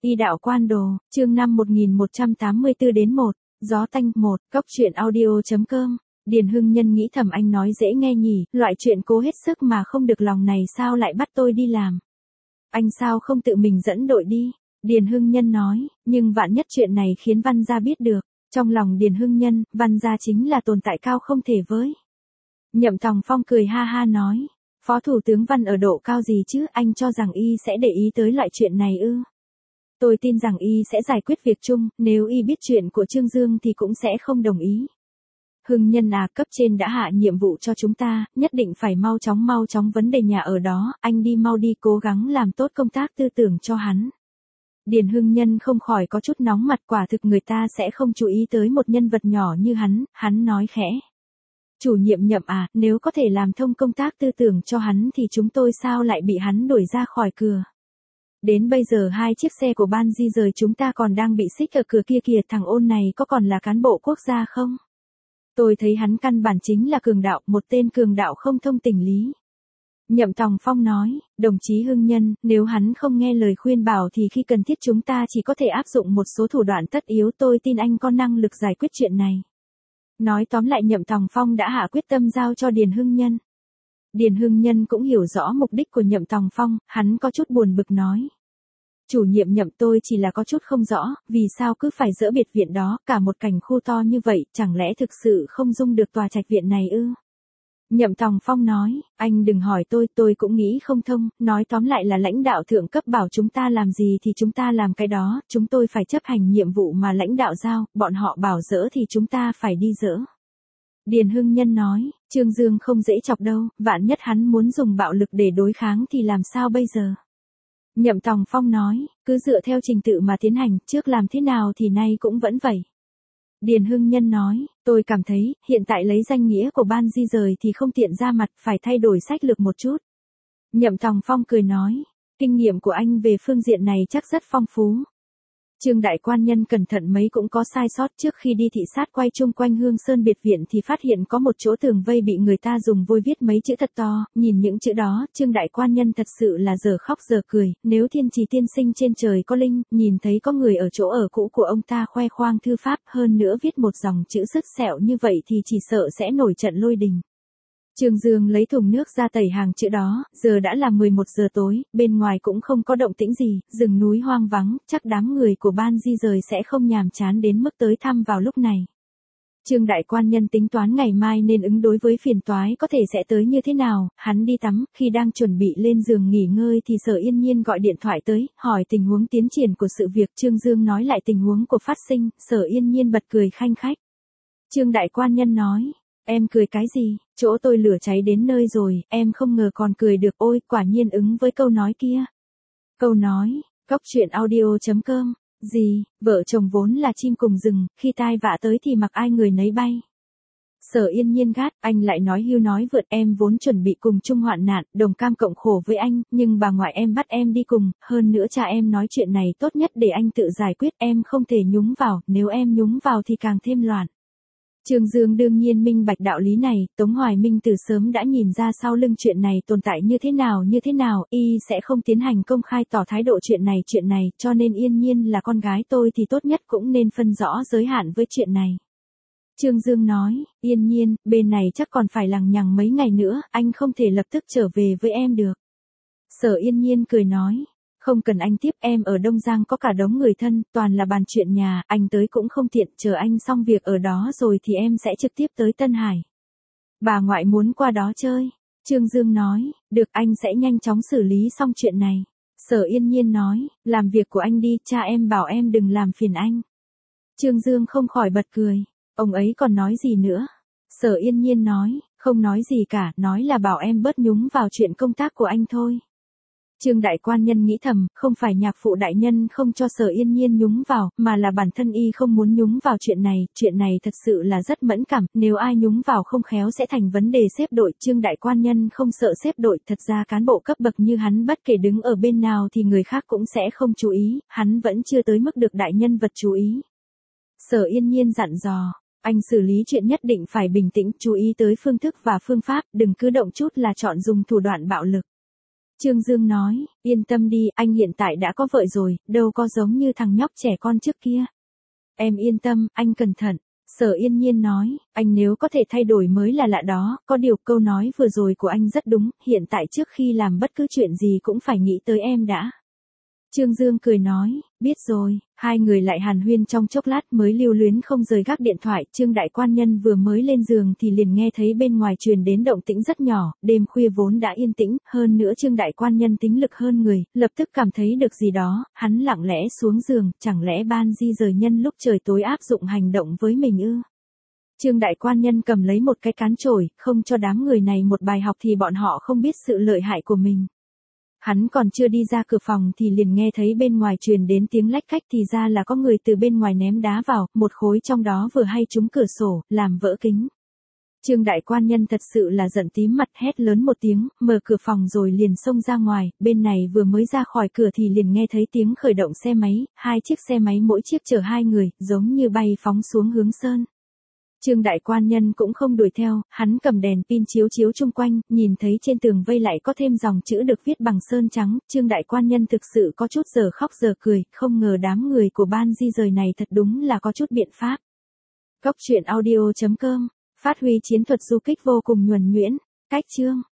Y đạo quan đồ, chương 5 1184 đến 1, gió tanh 1, cốc truyện audio.com. Điền Hưng Nhân nghĩ thầm anh nói dễ nghe nhỉ, loại chuyện cố hết sức mà không được lòng này sao lại bắt tôi đi làm. Anh sao không tự mình dẫn đội đi? Điền Hưng Nhân nói, nhưng vạn nhất chuyện này khiến Văn Gia biết được. Trong lòng Điền Hưng Nhân, Văn Gia chính là tồn tại cao không thể với. Nhậm Tòng Phong cười ha ha nói, Phó Thủ tướng Văn ở độ cao gì chứ, anh cho rằng y sẽ để ý tới loại chuyện này ư? Tôi tin rằng y sẽ giải quyết việc chung, nếu y biết chuyện của Trương Dương thì cũng sẽ không đồng ý. Hưng Nhân à, cấp trên đã hạ nhiệm vụ cho chúng ta, nhất định phải mau chóng vấn đề nhà ở đó, anh đi mau đi, cố gắng làm tốt công tác tư tưởng cho hắn. Điền Hưng Nhân không khỏi có chút nóng mặt, quả thực người ta sẽ không chú ý tới một nhân vật nhỏ như hắn nói khẽ. Chủ nhiệm Nhậm à, nếu có thể làm thông công tác tư tưởng cho hắn thì chúng tôi sao lại bị hắn đuổi ra khỏi cửa. Đến bây giờ 2 chiếc xe của ban di rời chúng ta còn đang bị xích ở cửa kia kìa, thằng Ôn này có còn là cán bộ quốc gia không? Tôi thấy hắn căn bản chính là cường đạo, một tên cường đạo không thông tình lý. Nhậm Tòng Phong nói, đồng chí Hưng Nhân, nếu hắn không nghe lời khuyên bảo thì khi cần thiết chúng ta chỉ có thể áp dụng một số thủ đoạn tất yếu, tôi tin anh có năng lực giải quyết chuyện này. Nói tóm lại Nhậm Tòng Phong đã hạ quyết tâm giao cho Điền Hưng Nhân. Điền Hưng Nhân cũng hiểu rõ mục đích của Nhậm Tòng Phong, hắn có chút buồn bực nói. Chủ nhiệm Nhậm, tôi chỉ là có chút không rõ, vì sao cứ phải dỡ biệt viện đó, cả một cảnh khu to như vậy, chẳng lẽ thực sự không dung được tòa trạch viện này ư? Nhậm Tòng Phong nói, anh đừng hỏi tôi cũng nghĩ không thông, nói tóm lại là lãnh đạo thượng cấp bảo chúng ta làm gì thì chúng ta làm cái đó, chúng tôi phải chấp hành nhiệm vụ mà lãnh đạo giao, bọn họ bảo dỡ thì chúng ta phải đi dỡ. Điền Hưng Nhân nói, Trương Dương không dễ chọc đâu, vạn nhất hắn muốn dùng bạo lực để đối kháng thì làm sao bây giờ? Nhậm Tòng Phong nói, cứ dựa theo trình tự mà tiến hành, trước làm thế nào thì nay cũng vẫn vậy. Điền Hưng Nhân nói, tôi cảm thấy, hiện tại lấy danh nghĩa của ban di rời thì không tiện ra mặt, phải thay đổi sách lược một chút. Nhậm Tòng Phong cười nói, kinh nghiệm của anh về phương diện này chắc rất phong phú. Trương đại quan nhân cẩn thận mấy cũng có sai sót, trước khi đi thị sát quay chung quanh Hương Sơn biệt viện thì phát hiện có một chỗ tường vây bị người ta dùng vôi viết mấy chữ thật to, nhìn những chữ đó, Trương đại quan nhân thật sự là giờ khóc giờ cười, nếu Thiên Trì tiên sinh trên trời có linh, nhìn thấy có người ở chỗ ở cũ của ông ta khoe khoang thư pháp, hơn nữa viết một dòng chữ sứt sẹo như vậy thì chỉ sợ sẽ nổi trận lôi đình. Trương Dương lấy thùng nước ra tẩy hàng chữ đó, giờ đã là 11 giờ tối, bên ngoài cũng không có động tĩnh gì, rừng núi hoang vắng, chắc đám người của ban di rời sẽ không nhàm chán đến mức tới thăm vào lúc này. Trương đại quan nhân tính toán ngày mai nên ứng đối với phiền toái có thể sẽ tới như thế nào, hắn đi tắm, khi đang chuẩn bị lên giường nghỉ ngơi thì Sở Yên Nhiên gọi điện thoại tới, hỏi tình huống tiến triển của sự việc. Trương Dương nói lại tình huống của phát sinh, Sở Yên Nhiên bật cười khanh khách. Trương đại quan nhân nói, em cười cái gì, chỗ tôi lửa cháy đến nơi rồi, em không ngờ còn cười được, ôi, quả nhiên ứng với câu nói kia. Câu nói, cốc truyện audio.com, gì, vợ chồng vốn là chim cùng rừng, khi tai vạ tới thì mặc ai người nấy bay. Sở Yên Nhiên gắt, anh lại nói hưu nói vượt, em vốn chuẩn bị cùng chung hoạn nạn, đồng cam cộng khổ với anh, nhưng bà ngoại em bắt em đi cùng, hơn nữa cha em nói chuyện này tốt nhất để anh tự giải quyết, em không thể nhúng vào, nếu em nhúng vào thì càng thêm loạn. Trương Dương đương nhiên minh bạch đạo lý này, Tống Hoài Minh từ sớm đã nhìn ra sau lưng chuyện này tồn tại như thế nào, y sẽ không tiến hành công khai tỏ thái độ chuyện này, cho nên Yên Nhiên là con gái tôi thì tốt nhất cũng nên phân rõ giới hạn với chuyện này. Trương Dương nói, Yên Nhiên, bên này chắc còn phải lằng nhằng mấy ngày nữa, anh không thể lập tức trở về với em được. Sở Yên Nhiên cười nói, không cần anh tiếp, em ở Đông Giang có cả đống người thân, toàn là bàn chuyện nhà, anh tới cũng không tiện, chờ anh xong việc ở đó rồi thì em sẽ trực tiếp tới Tân Hải. Bà ngoại muốn qua đó chơi. Trương Dương nói, được, anh sẽ nhanh chóng xử lý xong chuyện này. Sở Yên Nhiên nói, làm việc của anh đi, cha em bảo em đừng làm phiền anh. Trương Dương không khỏi bật cười, ông ấy còn nói gì nữa? Sở Yên Nhiên nói, không nói gì cả, nói là bảo em bớt nhúng vào chuyện công tác của anh thôi. Trương đại quan nhân nghĩ thầm, không phải nhạc phụ đại nhân không cho Sở Yên Nhiên nhúng vào, mà là bản thân y không muốn nhúng vào chuyện này thật sự là rất mẫn cảm, nếu ai nhúng vào không khéo sẽ thành vấn đề xếp đội. Trương đại quan nhân không sợ xếp đội, thật ra cán bộ cấp bậc như hắn bất kể đứng ở bên nào thì người khác cũng sẽ không chú ý, hắn vẫn chưa tới mức được đại nhân vật chú ý. Sở Yên Nhiên dặn dò, anh xử lý chuyện nhất định phải bình tĩnh, chú ý tới phương thức và phương pháp, đừng cứ động chút là chọn dùng thủ đoạn bạo lực. Trương Dương nói, yên tâm đi, anh hiện tại đã có vợ rồi, đâu có giống như thằng nhóc trẻ con trước kia. Em yên tâm, anh cẩn thận. Sở Yên Nhiên nói, anh nếu có thể thay đổi mới là lạ đó, có điều câu nói vừa rồi của anh rất đúng, hiện tại trước khi làm bất cứ chuyện gì cũng phải nghĩ tới em đã. Trương Dương cười nói, biết rồi, hai người lại hàn huyên trong chốc lát mới lưu luyến không rời gác điện thoại. Trương đại quan nhân vừa mới lên giường thì liền nghe thấy bên ngoài truyền đến động tĩnh rất nhỏ, đêm khuya vốn đã yên tĩnh, hơn nữa Trương đại quan nhân tính lực hơn người, lập tức cảm thấy được gì đó, hắn lặng lẽ xuống giường, chẳng lẽ ban di rời nhân lúc trời tối áp dụng hành động với mình ư? Trương đại quan nhân cầm lấy một cái cán chổi, không cho đám người này một bài học thì bọn họ không biết sự lợi hại của mình. Hắn còn chưa đi ra cửa phòng thì liền nghe thấy bên ngoài truyền đến tiếng lách cách, thì ra là có người từ bên ngoài ném đá vào, một khối trong đó vừa hay trúng cửa sổ, làm vỡ kính. Trương đại quan nhân thật sự là giận tím mặt, hét lớn một tiếng, mở cửa phòng rồi liền xông ra ngoài. Bên này vừa mới ra khỏi cửa thì liền nghe thấy tiếng khởi động xe máy, hai chiếc xe máy mỗi chiếc chở hai người, giống như bay phóng xuống hướng sơn. Trương đại quan nhân cũng không đuổi theo, hắn cầm đèn pin chiếu chiếu chung quanh, nhìn thấy trên tường vây lại có thêm dòng chữ được viết bằng sơn trắng. Trương đại quan nhân thực sự có chút giờ khóc giờ cười, không ngờ đám người của ban di rời này thật đúng là có chút biện pháp. Cốc truyện audio.com, phát huy chiến thuật du kích vô cùng nhuần nhuyễn. Cách chương